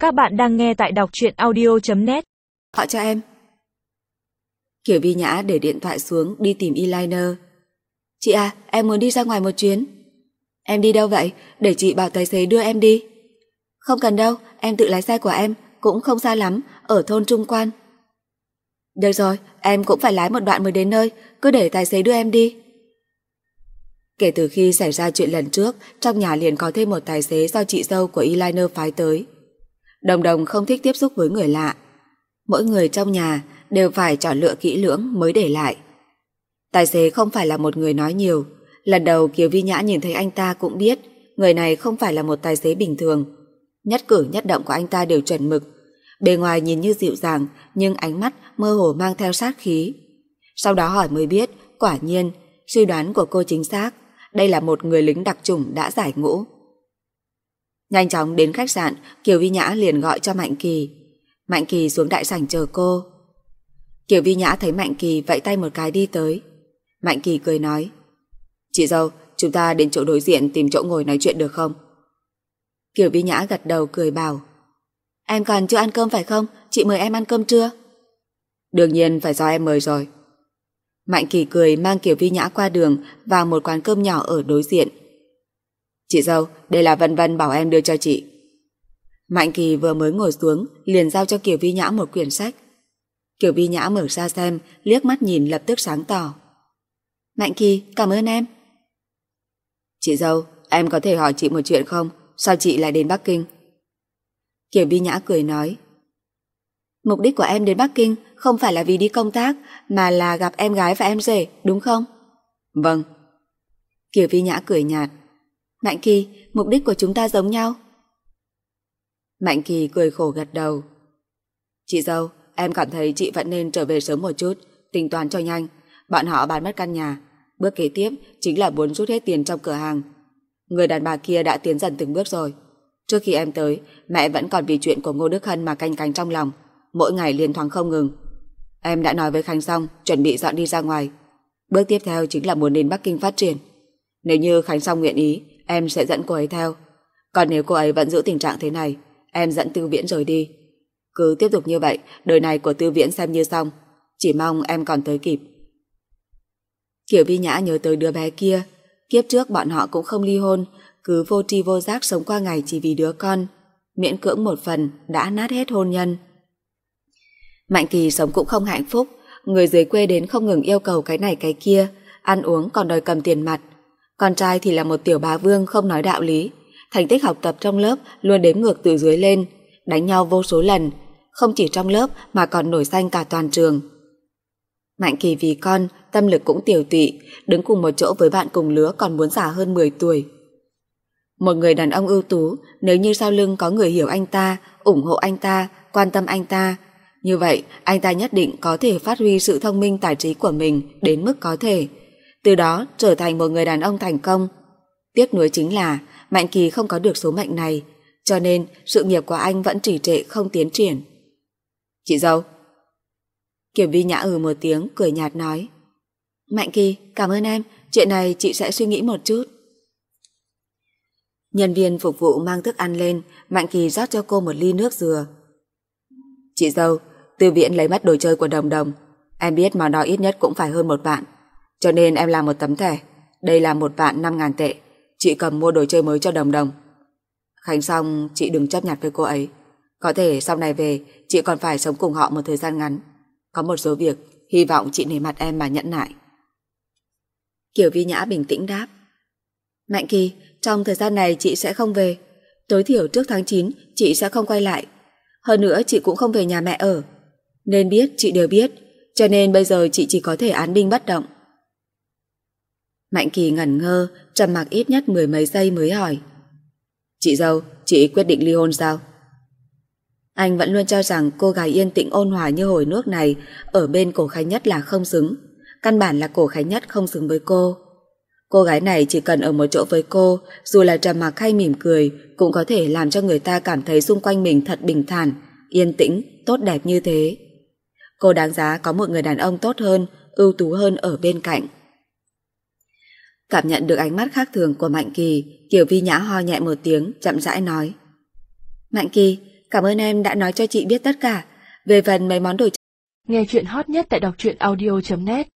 Các bạn đang nghe tại đọc truyện audio.net. Gọi cho em. Kiều Vi Nhã để điện thoại xuống đi tìm eyeliner. Chị à, em muốn đi ra ngoài một chuyến. Em đi đâu vậy? Để chị bảo tài xế đưa em đi. Không cần đâu, em tự lái xe của em, cũng không xa lắm, ở thôn Trung Quan. Được rồi, em cũng phải lái một đoạn mới đến nơi, cứ để tài xế đưa em đi. Kể từ khi xảy ra chuyện lần trước, trong nhà liền có thêm một tài xế do chị dâu của eyeliner phái tới. Đồng Đồng không thích tiếp xúc với người lạ. Mỗi người trong nhà đều phải chọn lựa kỹ lưỡng mới để lại. Tài xế không phải là một người nói nhiều. Lần đầu Kiều Vi Nhã nhìn thấy anh ta cũng biết người này không phải là một tài xế bình thường. Nhất cử nhất động của anh ta đều chuẩn mực. Bề ngoài nhìn như dịu dàng, nhưng ánh mắt mơ hồ mang theo sát khí. Sau đó hỏi mới biết, quả nhiên suy đoán của cô chính xác. Đây là một người lính đặc chủng đã giải ngũ. Nhanh chóng đến khách sạn, Kiều Vi Nhã liền gọi cho Mạnh Kỳ. Mạnh Kỳ xuống đại sảnh chờ cô. Kiều Vi Nhã thấy Mạnh Kỳ vẫy tay một cái đi tới. Mạnh Kỳ cười nói: Chị dâu, chúng ta đến chỗ đối diện tìm chỗ ngồi nói chuyện được không? Kiều Vi Nhã gật đầu cười bảo: Em còn chưa ăn cơm phải không? Chị mời em ăn cơm trưa. Đương nhiên phải do em mời rồi. Mạnh Kỳ cười mang Kiều Vi Nhã qua đường vào một quán cơm nhỏ ở đối diện. Chị dâu, đây là Vân Vân bảo em đưa cho chị. Mạnh Kỳ vừa mới ngồi xuống liền giao cho Kiều Vi Nhã một quyển sách. Kiều Vi Nhã mở ra xem, liếc mắt nhìn lập tức sáng tỏ. Mạnh Kỳ, cảm ơn em. Chị dâu, em có thể hỏi chị một chuyện không? Sao chị lại đến Bắc Kinh? Kiều Vi Nhã cười nói: Mục đích của em đến Bắc Kinh không phải là vì đi công tác, mà là gặp em gái và em rể, đúng không? Vâng. Kiều Vi Nhã cười nhạt: Mạnh Kỳ, mục đích của chúng ta giống nhau. Mạnh Kỳ cười khổ gật đầu. Chị dâu, em cảm thấy chị vẫn nên trở về sớm một chút, tính toán cho nhanh. Bọn họ bán mất căn nhà. Bước kế tiếp chính là muốn rút hết tiền trong cửa hàng. Người đàn bà kia đã tiến dần từng bước rồi. Trước khi em tới, mẹ vẫn còn vì chuyện của Ngô Đức Hân mà canh cánh trong lòng, mỗi ngày liên thoáng không ngừng. Em đã nói với Khánh xong, chuẩn bị dọn đi ra ngoài. Bước tiếp theo chính là muốn đến Bắc Kinh phát triển. Nếu như Khánh Song nguyện ý, em sẽ dẫn cô ấy theo. Còn nếu cô ấy vẫn giữ tình trạng thế này, em dẫn Tư Viễn rời đi. Cứ tiếp tục như vậy, đời này của Tư Viễn xem như xong. Chỉ mong em còn tới kịp. Kiều Vi Nhã nhớ tới đứa bé kia. Kiếp trước bọn họ cũng không ly hôn, cứ vô tri vô giác sống qua ngày chỉ vì đứa con. Miễn cưỡng một phần đã nát hết hôn nhân. Mạnh Kỳ sống cũng không hạnh phúc. Người dưới quê đến không ngừng yêu cầu cái này cái kia, ăn uống còn đòi cầm tiền mặt. Con trai thì là một tiểu bá vương không nói đạo lý. Thành tích học tập trong lớp luôn đếm ngược từ dưới lên, đánh nhau vô số lần, không chỉ trong lớp mà còn nổi danh cả toàn trường. Mạnh Kỳ vì con, tâm lực cũng tiều tụy, đứng cùng một chỗ với bạn cùng lứa còn muốn già hơn 10 tuổi. Một người đàn ông ưu tú, nếu như sau lưng có người hiểu anh ta, ủng hộ anh ta, quan tâm anh ta, như vậy anh ta nhất định có thể phát huy sự thông minh tài trí của mình đến mức có thể, từ đó trở thành một người đàn ông thành công. Tiếc nuối chính là Mạnh Kỳ không có được số mệnh này, cho nên sự nghiệp của anh vẫn trì trệ không tiến triển. Chị dâu. Kiều Vi Nhã một tiếng cười nhạt nói: Mạnh Kỳ, cảm ơn em, chuyện này chị sẽ suy nghĩ một chút. Nhân viên phục vụ mang thức ăn lên, Mạnh Kỳ rót cho cô một ly nước dừa. Chị dâu, Tư Viễn lấy mất đồ chơi của Đồng Đồng. Em biết món đó ít nhất cũng phải hơn 1 vạn, cho nên em làm một tấm thẻ. Đây là 1.500.000 tệ. Chị cầm mua đồ chơi mới cho Đồng Đồng. Khánh xong, chị đừng chấp nhặt với cô ấy. Có thể sau này về chị còn phải sống cùng họ một thời gian ngắn. Có một số việc hy vọng chị nể mặt em mà nhẫn nại. Kiều Vi Nhã bình tĩnh đáp: Mạnh Kỳ, trong thời gian này chị sẽ không về. Tối thiểu trước tháng 9 chị sẽ không quay lại. Hơn nữa chị cũng không về nhà mẹ ở. Nên biết chị đều biết, cho nên bây giờ chị chỉ có thể án binh bất động. Mạnh Kỳ ngẩn ngơ, trầm mặc ít nhất 10 mấy giây mới hỏi: Chị dâu, chị quyết định ly hôn sao? Anh vẫn luôn cho rằng cô gái yên tĩnh ôn hòa như hồi nước này ở bên Cổ Khánh Nhất là không xứng. Căn bản là Cổ Khánh Nhất không xứng với cô. Cô gái này chỉ cần ở một chỗ với cô, dù là trầm mặc hay mỉm cười, cũng có thể làm cho người ta cảm thấy xung quanh mình thật bình thản, yên tĩnh, tốt đẹp như thế. Cô đáng giá có một người đàn ông tốt hơn, ưu tú hơn ở bên cạnh. Cảm nhận được ánh mắt khác thường của Mạnh Kỳ, Kiều Vi Nhã ho nhẹ một tiếng, chậm rãi nói: Mạnh Kỳ, Cảm ơn em đã nói cho chị biết tất cả. Về phần mấy món đồ Nghe chuyện hot nhất tại đọc truyện audio.net